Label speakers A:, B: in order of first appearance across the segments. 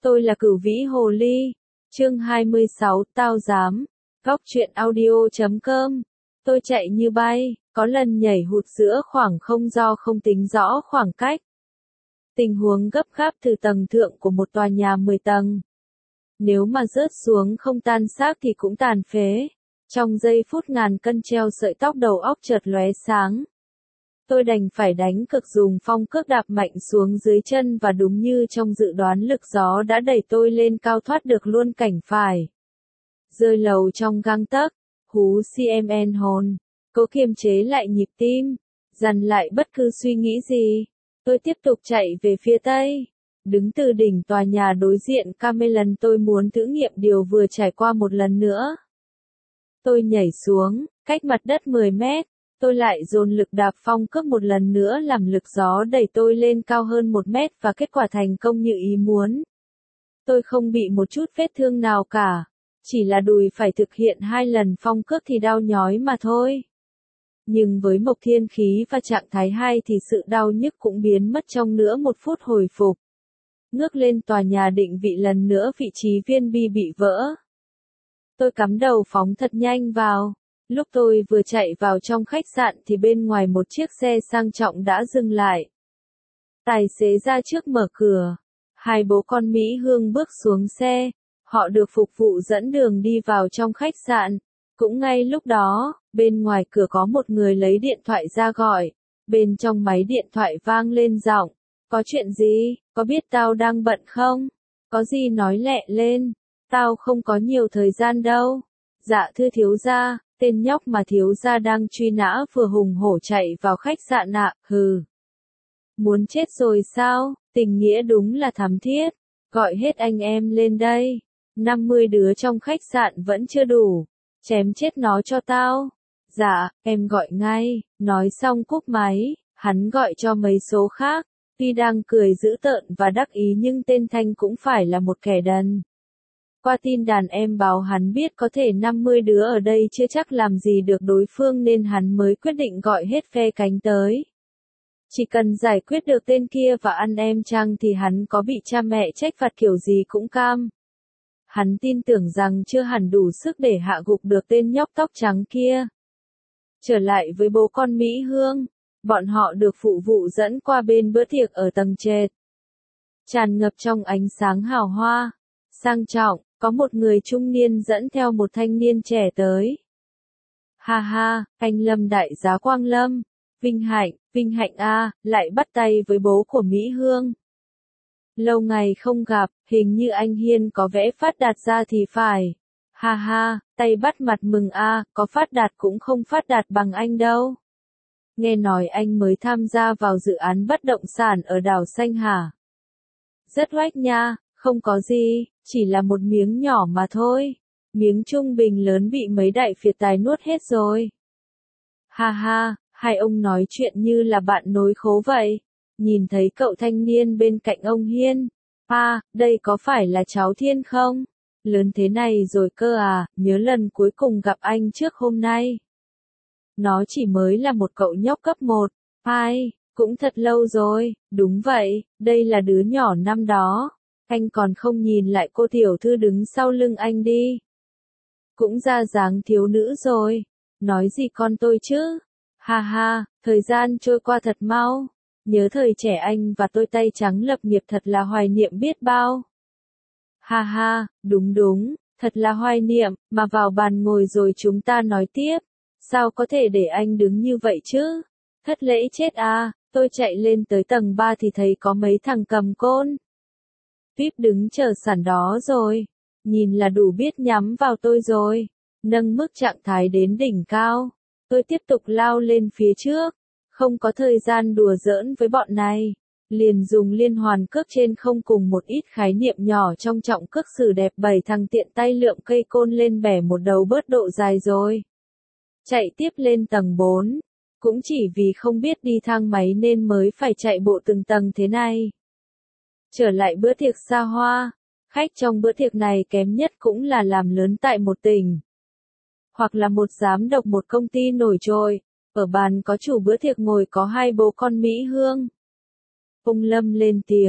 A: Tôi là Cửu Vĩ Hồ Ly. Chương 26, tao dám. Góc truyện audio.com. Tôi chạy như bay, có lần nhảy hụt giữa khoảng không do không tính rõ khoảng cách. Tình huống gấp gáp từ tầng thượng của một tòa nhà 10 tầng. Nếu mà rớt xuống không tan xác thì cũng tàn phế. Trong giây phút ngàn cân treo sợi tóc, đầu óc chợt lóe sáng. Tôi đành phải đánh cực dùng phong cước đạp mạnh xuống dưới chân, và đúng như trong dự đoán, lực gió đã đẩy tôi lên cao, thoát được luôn cảnh phải rơi lầu trong gang tấc. Hú CMN hồn, cố kiềm chế lại nhịp tim, dằn lại bất cứ suy nghĩ gì. Tôi tiếp tục chạy về phía tây. Đứng từ đỉnh tòa nhà đối diện Camelon, tôi muốn thử nghiệm điều vừa trải qua một lần nữa. Tôi nhảy xuống, cách mặt đất 10 mét. Tôi lại dồn lực đạp phong cước một lần nữa, làm lực gió đẩy tôi lên cao hơn 1 mét, và kết quả thành công như ý muốn. Tôi không bị một chút vết thương nào cả. Chỉ là đùi phải thực hiện 2 lần phong cước thì đau nhói mà thôi. Nhưng với Mộc Thiên Khí và trạng thái 2 thì sự đau nhức cũng biến mất trong nửa 1 phút hồi phục. Ngước lên tòa nhà định vị lần nữa, vị trí viên bi bị vỡ. Tôi cắm đầu phóng thật nhanh vào. Lúc tôi vừa chạy vào trong khách sạn thì bên ngoài một chiếc xe sang trọng đã dừng lại. Tài xế ra trước mở cửa. 2 bố con Mỹ Hương bước xuống xe. Họ được phục vụ dẫn đường đi vào trong khách sạn. Cũng ngay lúc đó, bên ngoài cửa có một người lấy điện thoại ra gọi. Bên trong máy điện thoại vang lên giọng. Có chuyện gì? Có biết tao đang bận không? Có gì nói lẹ lên. Tao không có nhiều thời gian đâu. Dạ thưa thiếu gia, tên nhóc mà thiếu gia đang truy nã vừa hùng hổ chạy vào khách sạn ạ. Hừ. Muốn chết rồi sao? Tình nghĩa đúng là thắm thiết. Gọi hết anh em lên đây. 50 đứa trong khách sạn vẫn chưa đủ. Chém chết nó cho tao. Dạ, em gọi ngay. Nói xong cúp máy, hắn gọi cho mấy số khác. Tuy đang cười dữ tợn và đắc ý nhưng tên Thanh cũng phải là một kẻ đần. Qua tin đàn em báo hắn biết có thể 50 đứa ở đây chưa chắc làm gì được đối phương, nên hắn mới quyết định gọi hết phe cánh tới. Chỉ cần giải quyết được tên kia và ăn em Trang thì hắn có bị cha mẹ trách phạt kiểu gì cũng cam. Hắn tin tưởng rằng chưa hẳn đủ sức để hạ gục được tên nhóc tóc trắng kia. Trở lại với bố con Mỹ Hương, bọn họ được phụ vụ dẫn qua bên bữa tiệc ở tầng trệt. Tràn ngập trong ánh sáng hào hoa, sang trọng, có một người trung niên dẫn theo một thanh niên trẻ tới. Ha ha, anh Lâm đại giá Quang Lâm, vinh hạnh a, lại bắt tay với bố của Mỹ Hương. Lâu ngày không gặp, hình như anh Hiên có vẽ phát đạt ra thì phải. Ha ha, tay bắt mặt mừng a, có phát đạt cũng không phát đạt bằng anh đâu. Nghe nói anh mới tham gia vào dự án bất động sản ở đảo Xanh hả? Rất oách nha, không có gì, chỉ là một miếng nhỏ mà thôi. Miếng trung bình lớn bị mấy đại phiệt tài nuốt hết rồi. Ha ha, hai ông nói chuyện như là bạn nối khố vậy. Nhìn thấy cậu thanh niên bên cạnh ông Hiên. Đây có phải là cháu Thiên không? Lớn thế này rồi cơ à, nhớ lần cuối cùng gặp anh trước hôm nay. Nó chỉ mới là một cậu nhóc cấp 1. Cũng thật lâu rồi, đúng vậy, đây là đứa nhỏ năm đó. Anh còn không nhìn lại cô tiểu thư đứng sau lưng anh đi. Cũng ra dáng thiếu nữ rồi. Nói gì con tôi chứ? Ha ha, thời gian trôi qua thật mau. Nhớ thời trẻ anh và tôi tay trắng lập nghiệp, thật là hoài niệm biết bao. Ha ha, đúng, thật là hoài niệm, mà vào bàn ngồi rồi chúng ta nói tiếp. Sao có thể để anh đứng như vậy chứ? Thất lễ chết à, tôi chạy lên tới tầng 3 thì thấy có mấy thằng cầm côn VIP đứng chờ sẵn đó rồi. Nhìn là đủ biết nhắm vào tôi rồi. Nâng mức trạng thái đến đỉnh cao. Tôi tiếp tục lao lên phía trước. Không có thời gian đùa giỡn với bọn này. Liền dùng liên hoàn cước trên không cùng một ít khái niệm nhỏ trong trọng cước xử đẹp, 7 thằng tiện tay lượm cây côn lên bẻ một đầu bớt độ dài rồi. Chạy tiếp lên tầng 4. Cũng chỉ vì không biết đi thang máy nên mới phải chạy bộ từng tầng thế này. Trở lại bữa tiệc xa hoa. Khách trong bữa tiệc này kém nhất cũng là làm lớn tại một tỉnh. Hoặc là một giám đốc một công ty nổi trội. Ở bàn có chủ bữa tiệc ngồi có 2 bố con Mỹ Hương. Ông Lâm lên tiếng,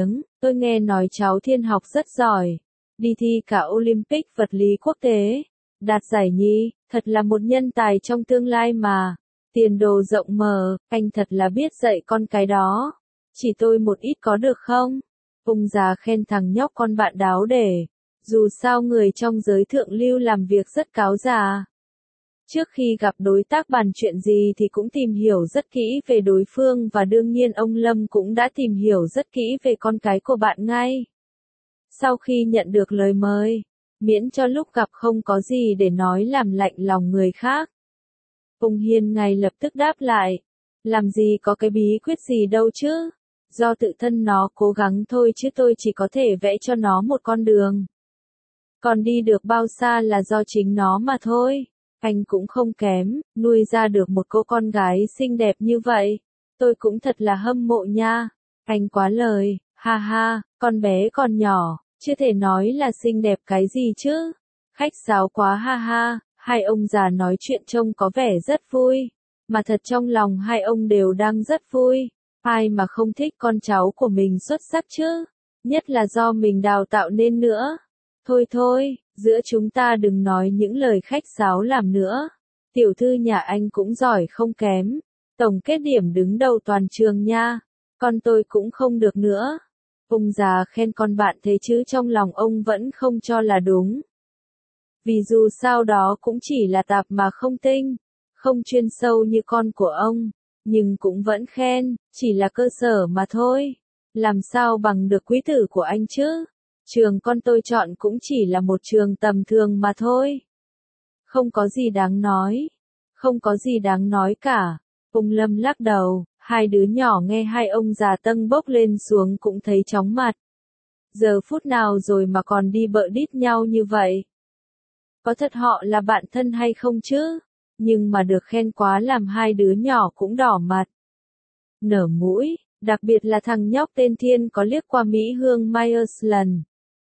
A: Tôi nghe nói cháu Thiên học rất giỏi, đi thi cả Olympic vật lý quốc tế, đạt giải nhì, thật là một nhân tài trong tương lai mà. Tiền đồ rộng mở, anh thật là biết dạy con cái đó. Chỉ tôi một ít có được không? Ông già khen thằng nhóc con bạn đáo để. Dù sao người trong giới thượng lưu làm việc rất cáo già. Trước khi gặp đối tác bàn chuyện gì thì cũng tìm hiểu rất kỹ về đối phương và đương nhiên ông Lâm cũng đã tìm hiểu rất kỹ về con cái của bạn ngay. Sau khi nhận được lời mời, miễn cho lúc gặp không có gì để nói làm lạnh lòng người khác. Ông Hiên ngay lập tức đáp lại, làm gì có cái bí quyết gì đâu chứ, do tự thân nó cố gắng thôi chứ tôi chỉ có thể vẽ cho nó một con đường. Còn đi được bao xa là do chính nó mà thôi. Anh cũng không kém, nuôi ra được một cô con gái xinh đẹp như vậy. Tôi cũng thật là hâm mộ nha. Anh quá lời, ha ha, con bé còn nhỏ, chưa thể nói là xinh đẹp cái gì chứ. Khách sáo quá ha ha, hai ông già nói chuyện trông có vẻ rất vui. Mà thật trong lòng hai ông đều đang rất vui. Ai mà không thích con cháu của mình xuất sắc chứ. Nhất là do mình đào tạo nên nữa. Thôi thôi, giữa chúng ta đừng nói những lời khách sáo làm nữa. Tiểu thư nhà anh cũng giỏi không kém. Tổng kết điểm đứng đầu toàn trường nha. Con tôi cũng không được nữa. Ông già khen con bạn thế chứ trong lòng ông vẫn không cho là đúng. Vì dù sao đó cũng chỉ là tạp mà không tinh. Không chuyên sâu như con của ông. Nhưng cũng vẫn khen, chỉ là cơ sở mà thôi. Làm sao bằng được quý tử của anh chứ? Trường con tôi chọn cũng chỉ là một trường tầm thường mà thôi. Không có gì đáng nói. Không có gì đáng nói cả. Ông Lâm lắc đầu, hai đứa nhỏ nghe hai ông già tâng bốc lên xuống cũng thấy chóng mặt. Giờ phút nào rồi mà còn đi bợ đít nhau như vậy? Có thật họ là bạn thân hay không chứ? Nhưng mà được khen quá làm hai đứa nhỏ cũng đỏ mặt. Nở mũi, đặc biệt là thằng nhóc tên Thiên có liếc qua Mỹ Hương Myers lần.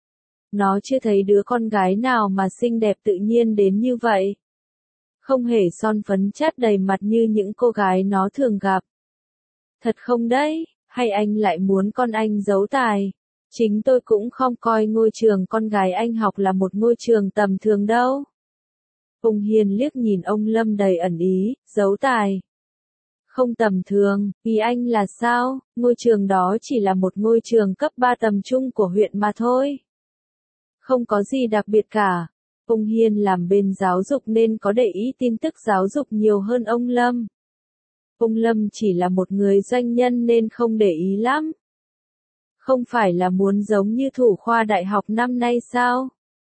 A: Nó chưa thấy đứa con gái nào mà xinh đẹp tự nhiên đến như vậy. Không hề son phấn chát đầy mặt như những cô gái nó thường gặp. Thật không đấy, hay anh lại muốn con anh giấu tài? Chính tôi cũng không coi ngôi trường con gái anh học là một ngôi trường tầm thường đâu. Ông Hiền liếc nhìn ông Lâm đầy ẩn ý, giấu tài. Không tầm thường, ý anh là sao? Ngôi trường đó chỉ là một ngôi trường cấp 3 tầm trung của huyện mà thôi. Không có gì đặc biệt cả. Ông Hiên làm bên giáo dục nên có để ý tin tức giáo dục nhiều hơn ông Lâm. Ông Lâm chỉ là một người doanh nhân nên không để ý lắm. Không phải là muốn giống như thủ khoa đại học năm nay sao?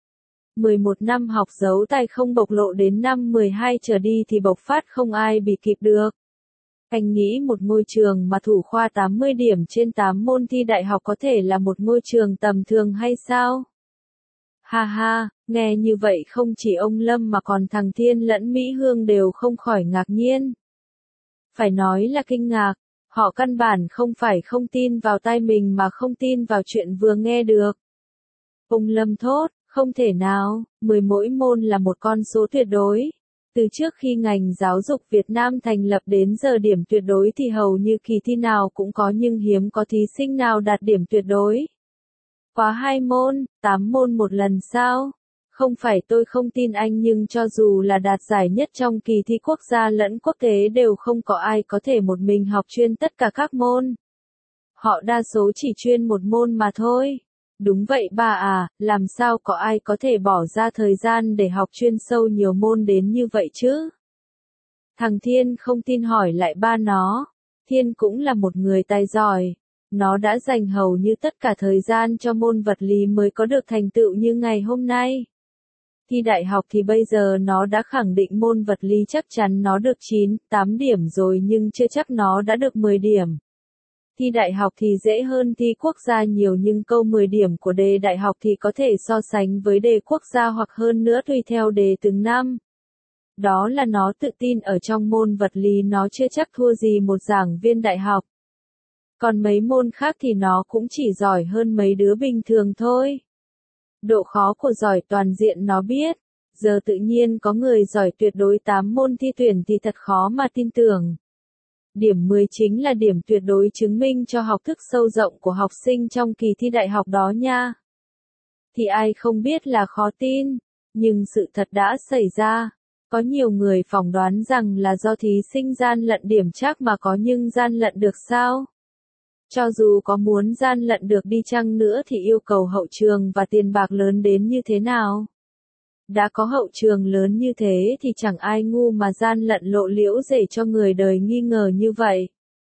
A: 11 năm học giấu tài không bộc lộ đến năm 12 trở đi thì bộc phát không ai bị kịp được. Anh nghĩ một ngôi trường mà thủ khoa 80 điểm trên 8 môn thi đại học có thể là một ngôi trường tầm thường hay sao? Ha ha, nghe như vậy không chỉ ông Lâm mà còn thằng Thiên lẫn Mỹ Hương đều không khỏi ngạc nhiên. Phải nói là kinh ngạc, họ căn bản không phải không tin vào tai mình mà không tin vào chuyện vừa nghe được. Ông Lâm thốt, không thể nào, 10 mỗi môn là một con số tuyệt đối. Từ trước khi ngành giáo dục Việt Nam thành lập đến giờ điểm tuyệt đối thì hầu như kỳ thi nào cũng có nhưng hiếm có thí sinh nào đạt điểm tuyệt đối. Quá 2 môn, 8 môn một lần sao? Không phải tôi không tin anh nhưng cho dù là đạt giải nhất trong kỳ thi quốc gia lẫn quốc tế đều không có ai có thể một mình học chuyên tất cả các môn. Họ đa số chỉ chuyên một môn mà thôi. Đúng vậy ba à, làm sao có ai có thể bỏ ra thời gian để học chuyên sâu nhiều môn đến như vậy chứ? Thằng Thiên không tin hỏi lại ba nó. Thiên cũng là một người tài giỏi. Nó đã dành hầu như tất cả thời gian cho môn vật lý mới có được thành tựu như ngày hôm nay. Thi đại học thì bây giờ nó đã khẳng định môn vật lý chắc chắn nó được 9, 8 điểm rồi nhưng chưa chắc nó đã được 10 điểm. Thi đại học thì dễ hơn thi quốc gia nhiều nhưng câu 10 điểm của đề đại học thì có thể so sánh với đề quốc gia hoặc hơn nữa tùy theo đề từng năm. Đó là nó tự tin ở trong môn vật lý nó chưa chắc thua gì một giảng viên đại học. Còn mấy môn khác thì nó cũng chỉ giỏi hơn mấy đứa bình thường thôi. Độ khó của giỏi toàn diện nó biết. Giờ tự nhiên có người giỏi tuyệt đối 8 môn thi tuyển thì thật khó mà tin tưởng. Điểm 10 chính là điểm tuyệt đối chứng minh cho học thức sâu rộng của học sinh trong kỳ thi đại học đó nha. Thì ai không biết là khó tin, nhưng sự thật đã xảy ra. Có nhiều người phỏng đoán rằng là do thí sinh gian lận điểm chắc mà có, nhưng gian lận được sao? Cho dù có muốn gian lận được đi chăng nữa thì yêu cầu hậu trường và tiền bạc lớn đến như thế nào? Đã có hậu trường lớn như thế thì chẳng ai ngu mà gian lận lộ liễu để cho người đời nghi ngờ như vậy.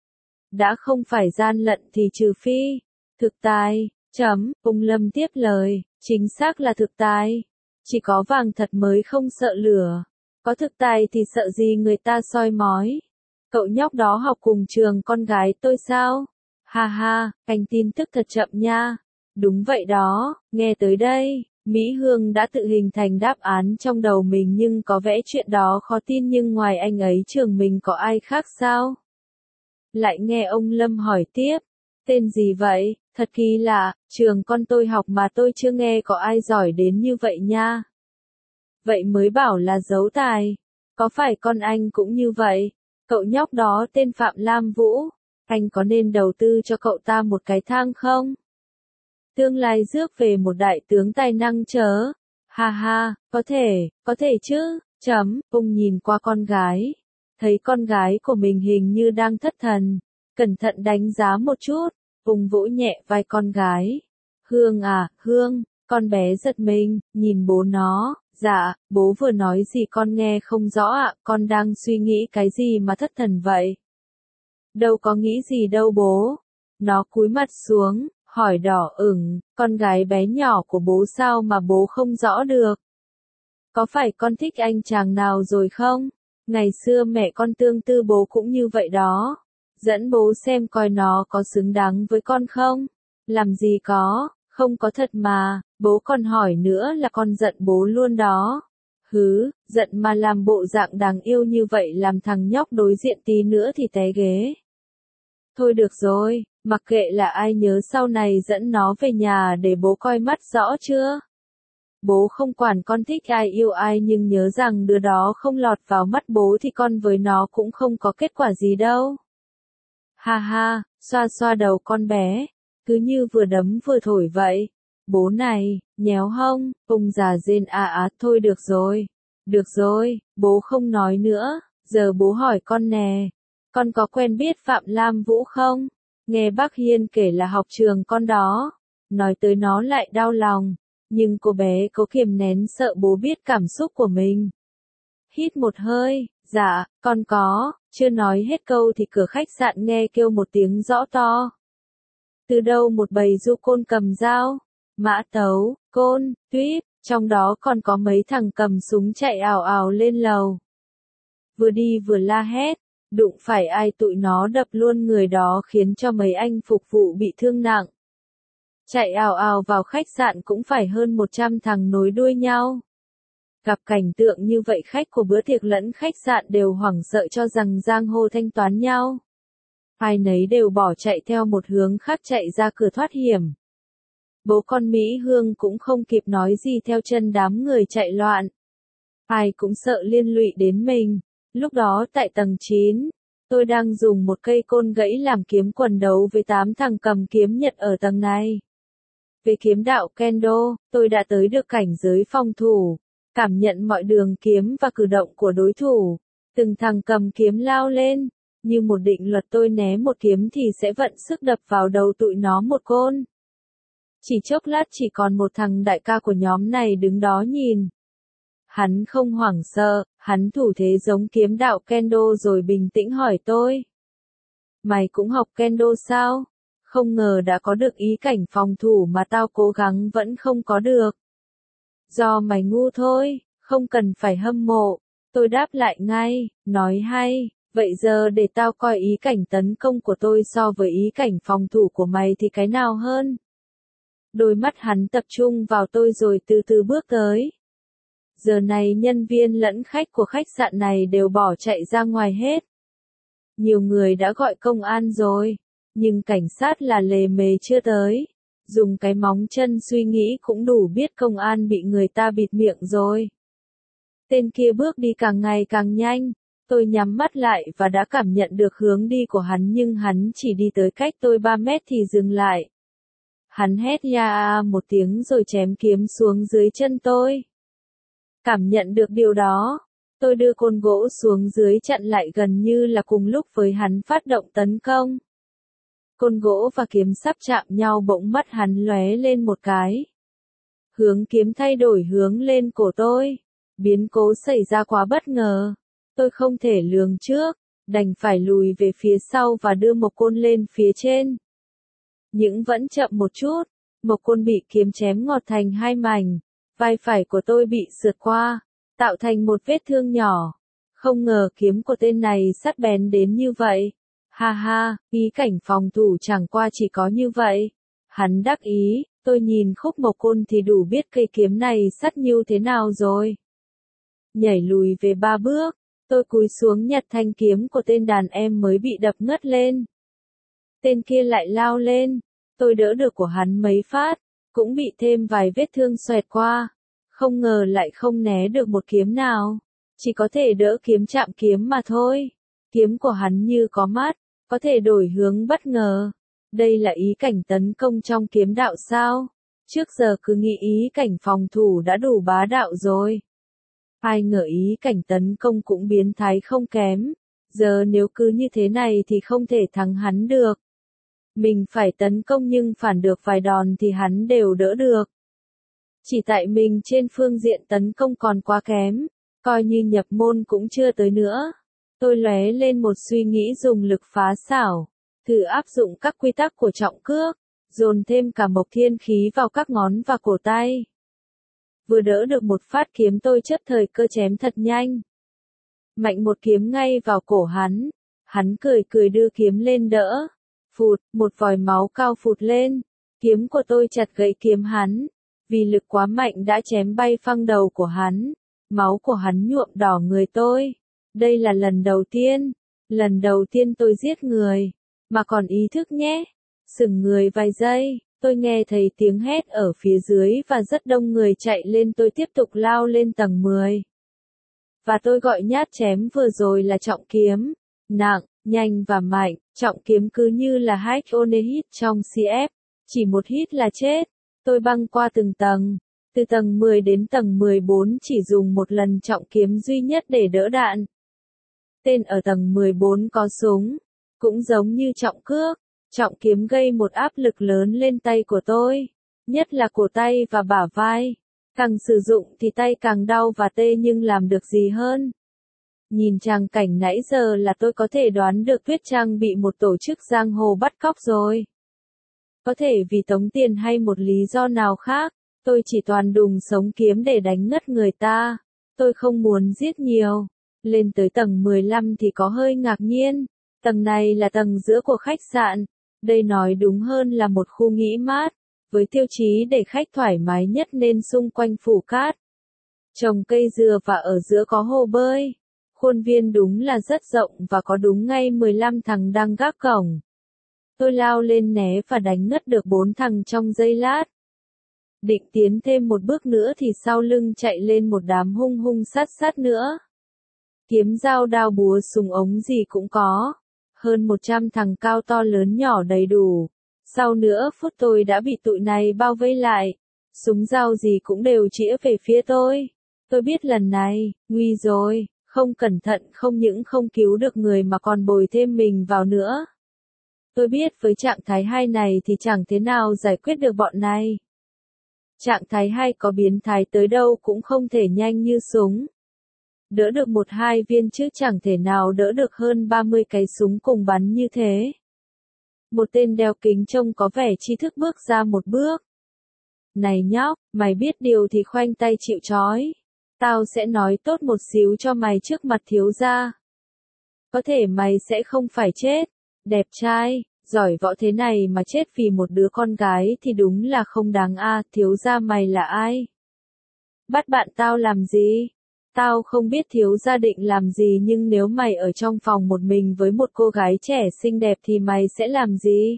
A: Đã không phải gian lận thì trừ phi thực tài. Ung Lâm tiếp lời, chính xác là thực tài. Chỉ có vàng thật mới không sợ lửa. Có thực tài thì sợ gì người ta soi mói. Cậu nhóc đó học cùng trường con gái tôi sao? Ha ha, canh tin tức thật chậm nha. Đúng vậy đó, nghe tới đây, Mỹ Hương đã tự hình thành đáp án trong đầu mình, nhưng có vẻ chuyện đó khó tin. Nhưng ngoài anh ấy trường mình có ai khác sao? Lại nghe ông Lâm hỏi tiếp, tên gì vậy? Thật kỳ lạ, trường con tôi học mà tôi chưa nghe có ai giỏi đến như vậy nha. Vậy mới bảo là giấu tài. Có phải con anh cũng như vậy? Cậu nhóc đó tên Phạm Lam Vũ. Anh có nên đầu tư cho cậu ta một cái thang không? Tương lai rước về một đại tướng tài năng chớ. Ha ha, có thể chứ. Ung nhìn qua con gái. Thấy con gái của mình hình như đang thất thần. Cẩn thận đánh giá một chút. Ung vỗ nhẹ vai con gái. Hương à, Hương. Con bé giật mình, nhìn bố nó. Dạ, bố vừa nói gì con nghe không rõ ạ, con đang suy nghĩ cái gì mà thất thần vậy? Đâu có nghĩ gì đâu bố. Nó cúi mặt xuống, hỏi đỏ ửng, con gái bé nhỏ của bố sao mà bố không rõ được? Có phải con thích anh chàng nào rồi không? Ngày xưa mẹ con tương tư bố cũng như vậy đó. Dẫn bố xem coi nó có xứng đáng với con không? Làm gì có, không có thật mà, bố còn hỏi nữa là con giận bố luôn đó. Hứ, giận mà làm bộ dạng đáng yêu như vậy làm thằng nhóc đối diện tí nữa thì té ghế. Thôi được rồi, mặc kệ là ai, nhớ sau này dẫn nó về nhà để bố coi mắt rõ chưa? Bố không quản con thích ai yêu ai, nhưng nhớ rằng đứa đó không lọt vào mắt bố thì con với nó cũng không có kết quả gì đâu. Ha ha, xoa xoa đầu con bé, cứ như vừa đấm vừa thổi vậy. Bố này, nhéo hông, Ung già rên thôi được rồi, bố không nói nữa, giờ bố hỏi con nè. Con có quen biết Phạm Lam Vũ không? Nghe bác Hiên kể là học trường con đó. Nói tới nó lại đau lòng. Nhưng cô bé cố kiềm nén sợ bố biết cảm xúc của mình. Hít một hơi, dạ, con có, chưa nói hết câu thì cửa khách sạn nghe kêu một tiếng rõ to. Từ đâu một bầy du côn cầm dao, mã tấu, côn, tuyết, trong đó còn có mấy thằng cầm súng chạy ào ào lên lầu. Vừa đi vừa la hét. Đụng phải ai tụi nó đập luôn người đó, khiến cho mấy anh phục vụ bị thương nặng. Chạy ào ào vào khách sạn cũng phải hơn 100 thằng nối đuôi nhau. Gặp cảnh tượng như vậy, khách của bữa tiệc lẫn khách sạn đều hoảng sợ cho rằng giang hồ thanh toán nhau. Ai nấy đều bỏ chạy theo một hướng khác, chạy ra cửa thoát hiểm. Bố con Mỹ Hương cũng không kịp nói gì, theo chân đám người chạy loạn. Ai cũng sợ liên lụy đến mình. Lúc đó tại tầng 9, tôi đang dùng một cây côn gãy làm kiếm quần đấu với 8 thằng cầm kiếm Nhật ở tầng này. Về kiếm đạo Kendo, tôi đã tới được cảnh giới phòng thủ, cảm nhận mọi đường kiếm và cử động của đối thủ. Từng thằng cầm kiếm lao lên, như một định luật tôi né một kiếm thì sẽ vận sức đập vào đầu tụi nó một côn. Chỉ chốc lát chỉ còn một thằng đại ca của nhóm này đứng đó nhìn. Hắn không hoảng sợ, hắn thủ thế giống kiếm đạo Kendo rồi bình tĩnh hỏi tôi. Mày cũng học Kendo sao? Không ngờ đã có được ý cảnh phòng thủ mà tao cố gắng vẫn không có được. Do mày ngu thôi, không cần phải hâm mộ. Tôi đáp lại ngay, nói hay, vậy giờ để tao coi ý cảnh tấn công của tôi so với ý cảnh phòng thủ của mày thì cái nào hơn? Đôi mắt hắn tập trung vào tôi rồi từ từ bước tới. Giờ này nhân viên lẫn khách của khách sạn này đều bỏ chạy ra ngoài hết. Nhiều người đã gọi công an rồi, nhưng cảnh sát là lề mề chưa tới. Dùng cái móng chân suy nghĩ cũng đủ biết công an bị người ta bịt miệng rồi. Tên kia bước đi càng ngày càng nhanh, Tôi nhắm mắt lại và đã cảm nhận được hướng đi của hắn nhưng hắn chỉ đi tới cách tôi 3 mét thì dừng lại. Hắn hét ya một tiếng rồi chém kiếm xuống dưới chân tôi. Cảm nhận được điều đó, tôi đưa côn gỗ xuống dưới chặn lại gần như là cùng lúc với hắn phát động tấn công. Côn gỗ và kiếm sắp chạm nhau bỗng mắt hắn lóe lên một cái. Hướng kiếm thay đổi hướng lên cổ tôi. Biến cố xảy ra quá bất ngờ. Tôi không thể lường trước, đành phải lùi về phía sau và đưa một côn lên phía trên. Nhưng vẫn chậm một chút, một côn bị kiếm chém ngọt thành hai mảnh. Vai phải của tôi bị sượt qua, tạo thành một vết thương nhỏ. Không ngờ kiếm của tên này sắc bén đến như vậy. Ha ha, ý cảnh phòng thủ chẳng qua chỉ có như vậy. Hắn đắc ý, tôi nhìn khúc mộc côn thì đủ biết cây kiếm này sắc như thế nào rồi. Nhảy lùi về 3 bước, tôi cúi xuống nhặt thanh kiếm của tên đàn em mới bị đập ngất lên. Tên kia lại lao lên, tôi đỡ được của hắn mấy phát, cũng bị thêm vài vết thương xoẹt qua. Không ngờ lại không né được một kiếm nào, chỉ có thể đỡ kiếm chạm kiếm mà thôi. Kiếm của hắn như có mắt, có thể đổi hướng bất ngờ. Đây là ý cảnh tấn công trong kiếm đạo sao? Trước giờ cứ nghĩ ý cảnh phòng thủ đã đủ bá đạo rồi. Ai ngờ ý cảnh tấn công cũng biến thái không kém. Giờ nếu cứ như thế này thì không thể thắng hắn được. Mình phải tấn công nhưng phản được vài đòn thì hắn đều đỡ được. Chỉ tại mình trên phương diện tấn công còn quá kém, coi như nhập môn cũng chưa tới nữa. Tôi lóe lên một suy nghĩ dùng lực phá xảo, thử áp dụng các quy tắc của trọng cước, dồn thêm cả mộc thiên khí vào các ngón và cổ tay. Vừa đỡ được một phát kiếm tôi chấp thời cơ chém thật nhanh. Mạnh một kiếm ngay vào cổ hắn. Hắn cười cười đưa kiếm lên đỡ. Phụt, một vòi máu cao phụt lên. Kiếm của tôi chặt gãy kiếm hắn. Vì lực quá mạnh đã chém bay phăng đầu của hắn. Máu của hắn nhuộm đỏ người tôi. Đây là lần đầu tiên. Lần đầu tiên tôi giết người. Mà còn ý thức nhé. Sững người vài giây. Tôi nghe thấy tiếng hét ở phía dưới và rất đông người chạy lên, tôi tiếp tục lao lên tầng 10. Và tôi gọi nhát chém vừa rồi là trọng kiếm. Nặng, nhanh và mạnh, trọng kiếm cứ như là hack on a hit trong CF. Chỉ một hit là chết. Tôi băng qua từng tầng. Từ tầng 10 đến tầng 14 chỉ dùng một lần trọng kiếm duy nhất để đỡ đạn. Tên ở tầng 14 có súng. Cũng giống như trọng cước. Trọng kiếm gây một áp lực lớn lên tay của tôi, nhất là cổ tay và bả vai. Càng sử dụng thì tay càng đau và tê nhưng làm được gì hơn. Nhìn tràng cảnh nãy giờ là tôi có thể đoán được Tuyết Trang bị một tổ chức giang hồ bắt cóc rồi. Có thể vì tống tiền hay một lý do nào khác, tôi chỉ toàn đùng sống kiếm để đánh ngất người ta. Tôi không muốn giết nhiều. Lên tới tầng 15 thì có hơi ngạc nhiên. Tầng này là tầng giữa của khách sạn. Đây nói đúng hơn là một khu nghỉ mát, với tiêu chí để khách thoải mái nhất nên xung quanh phủ cát. Trồng cây dừa và ở giữa có hồ bơi. Khuôn viên đúng là rất rộng và có đúng ngay 15 thằng đang gác cổng. Tôi lao lên né và đánh ngất được 4 thằng trong giây lát. Định tiến thêm một bước nữa thì sau lưng chạy lên một đám hung hung sát nữa. Kiếm dao đao búa súng ống gì cũng có. Hơn 100 thằng cao to lớn nhỏ đầy đủ. Sau nửa phút tôi đã bị tụi này bao vây lại. Súng dao gì cũng đều chĩa về phía tôi. Tôi biết lần này, nguy rồi, không cẩn thận không những không cứu được người mà còn bồi thêm mình vào nữa. Tôi biết với trạng thái 2 này thì chẳng thế nào giải quyết được bọn này. Trạng thái 2 có biến thái tới đâu cũng không thể nhanh như súng. Đỡ được 1-2 viên chứ chẳng thể nào đỡ được hơn 30 cái súng cùng bắn như thế. Một tên đeo kính trông có vẻ trí thức bước ra một bước. Này nhóc, mày biết điều thì khoanh tay chịu trói. Tao sẽ nói tốt một xíu cho mày trước mặt thiếu gia. Có thể mày sẽ không phải chết. Đẹp trai, giỏi võ thế này mà chết vì một đứa con gái thì đúng là không đáng a. Thiếu gia mày là ai? Bắt bạn tao làm gì? Tao không biết thiếu gia định làm gì nhưng nếu mày ở trong phòng một mình với một cô gái trẻ xinh đẹp thì mày sẽ làm gì?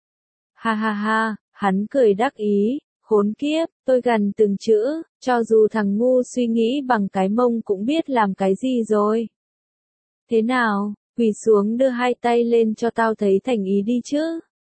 A: Ha ha ha, hắn cười đắc ý, khốn kiếp, tôi gằn từng chữ, cho dù thằng ngu suy nghĩ bằng cái mông cũng biết làm cái gì rồi. Thế nào, quỳ xuống đưa hai tay lên cho tao thấy thành ý đi chứ.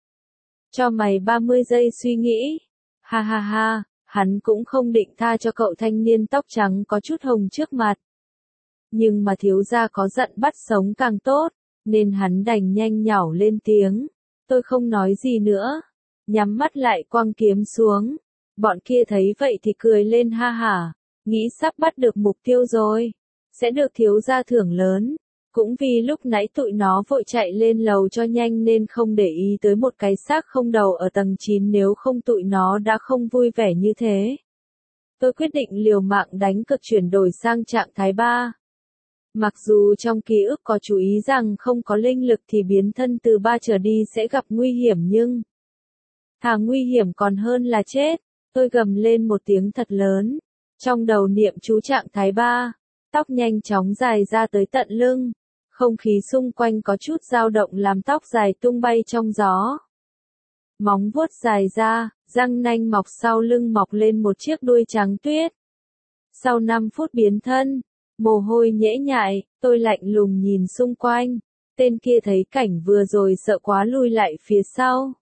A: Cho mày 30 giây suy nghĩ. Ha ha ha, hắn cũng không định tha cho cậu thanh niên tóc trắng có chút hồng trước mặt. Nhưng mà thiếu gia có giận bắt sống càng tốt, nên hắn đành nhanh nhảu lên tiếng. Tôi không nói gì nữa. Nhắm mắt lại quăng kiếm xuống. Bọn kia thấy vậy thì cười lên ha hả. Nghĩ sắp bắt được mục tiêu rồi. Sẽ được thiếu gia thưởng lớn. Cũng vì lúc nãy tụi nó vội chạy lên lầu cho nhanh nên không để ý tới một cái xác không đầu ở tầng 9, nếu không tụi nó đã không vui vẻ như thế. Tôi quyết định liều mạng đánh cược chuyển đổi sang trạng thái 3. Mặc dù trong ký ức có chú ý rằng không có linh lực thì biến thân từ 3 trở đi sẽ gặp nguy hiểm, nhưng thà nguy hiểm còn hơn là chết. Tôi gầm lên một tiếng thật lớn. Trong đầu niệm chú trạng thái 3, tóc nhanh chóng dài ra tới tận lưng. Không khí xung quanh có chút dao động làm tóc dài tung bay trong gió. Móng vuốt dài ra, răng nanh mọc sau lưng mọc lên một chiếc đuôi trắng tuyết. Sau 5 phút biến thân, mồ hôi nhễ nhại, tôi lạnh lùng nhìn xung quanh. Tên kia thấy cảnh vừa rồi sợ quá lui lại phía sau.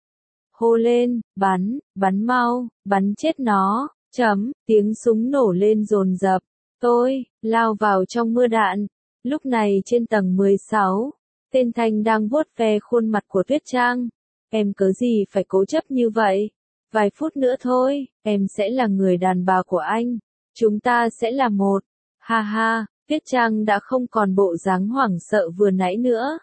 A: Hô lên, bắn mau, bắn chết nó, tiếng súng nổ lên dồn dập. Tôi lao vào trong mưa đạn. Lúc này trên tầng 16, tên Thanh đang vuốt ve khuôn mặt của Tuyết Trang. Em cớ gì phải cố chấp như vậy? Vài phút nữa thôi, em sẽ là người đàn bà của anh. Chúng ta sẽ là một. Ha ha, Tuyết Trang đã không còn bộ dáng hoảng sợ vừa nãy nữa.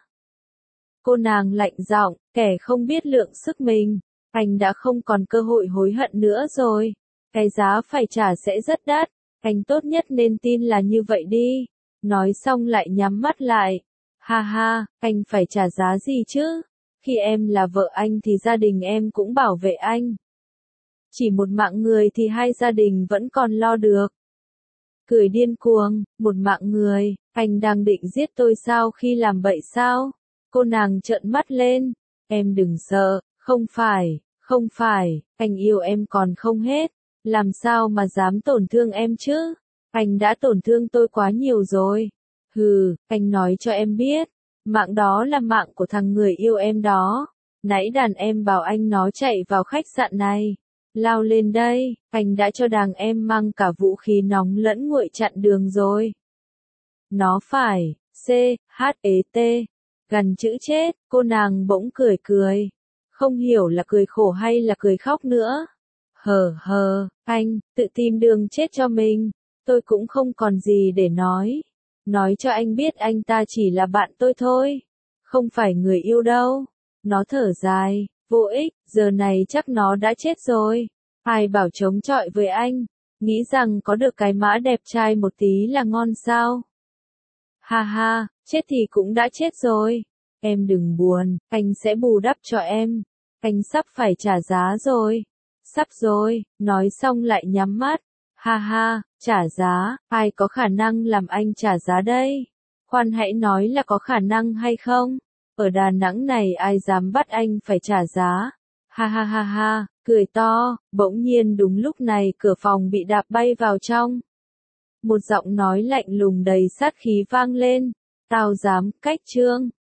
A: Cô nàng lạnh giọng, kẻ không biết lượng sức mình. Anh đã không còn cơ hội hối hận nữa rồi. Cái giá phải trả sẽ rất đắt. Anh tốt nhất nên tin là như vậy đi. Nói xong lại nhắm mắt lại. Ha ha, anh phải trả giá gì chứ? Khi em là vợ anh thì gia đình em cũng bảo vệ anh. Chỉ một mạng người thì hai gia đình vẫn còn lo được. Cười điên cuồng, một mạng người, anh đang định giết tôi sao, khi làm vậy sao? Cô nàng trợn mắt lên. Em đừng sợ, không phải, anh yêu em còn không hết. Làm sao mà dám tổn thương em chứ? Anh đã tổn thương tôi quá nhiều rồi. Hừ, anh nói cho em biết. Mạng đó là mạng của thằng người yêu em đó. Nãy đàn em bảo anh nó chạy vào khách sạn này. Lao lên đây, anh đã cho đàn em mang cả vũ khí nóng lẫn nguội chặn đường rồi. Nó phải, C-H-E-T, gần chữ chết, cô nàng bỗng cười. Không hiểu là cười khổ hay là cười khóc nữa. Anh, tự tìm đường chết cho mình. Tôi cũng không còn gì để nói. Nói cho anh biết anh ta chỉ là bạn tôi thôi. Không phải người yêu đâu. Nó thở dài, vô ích, giờ này chắc nó đã chết rồi. Ai bảo chống chọi với anh. Nghĩ rằng có được cái mã đẹp trai một tí là ngon sao? Ha ha, chết thì cũng đã chết rồi. Em đừng buồn, anh sẽ bù đắp cho em. Anh sắp phải trả giá rồi. Sắp rồi, nói xong lại nhắm mắt. Ha ha, trả giá, ai có khả năng làm anh trả giá đây? Khoan hãy nói là có khả năng hay không? Ở Đà Nẵng này ai dám bắt anh phải trả giá? Ha ha ha ha, cười to, bỗng nhiên đúng lúc này cửa phòng bị đạp bay vào trong. Một giọng nói lạnh lùng đầy sát khí vang lên. Tao dám, cách Trương.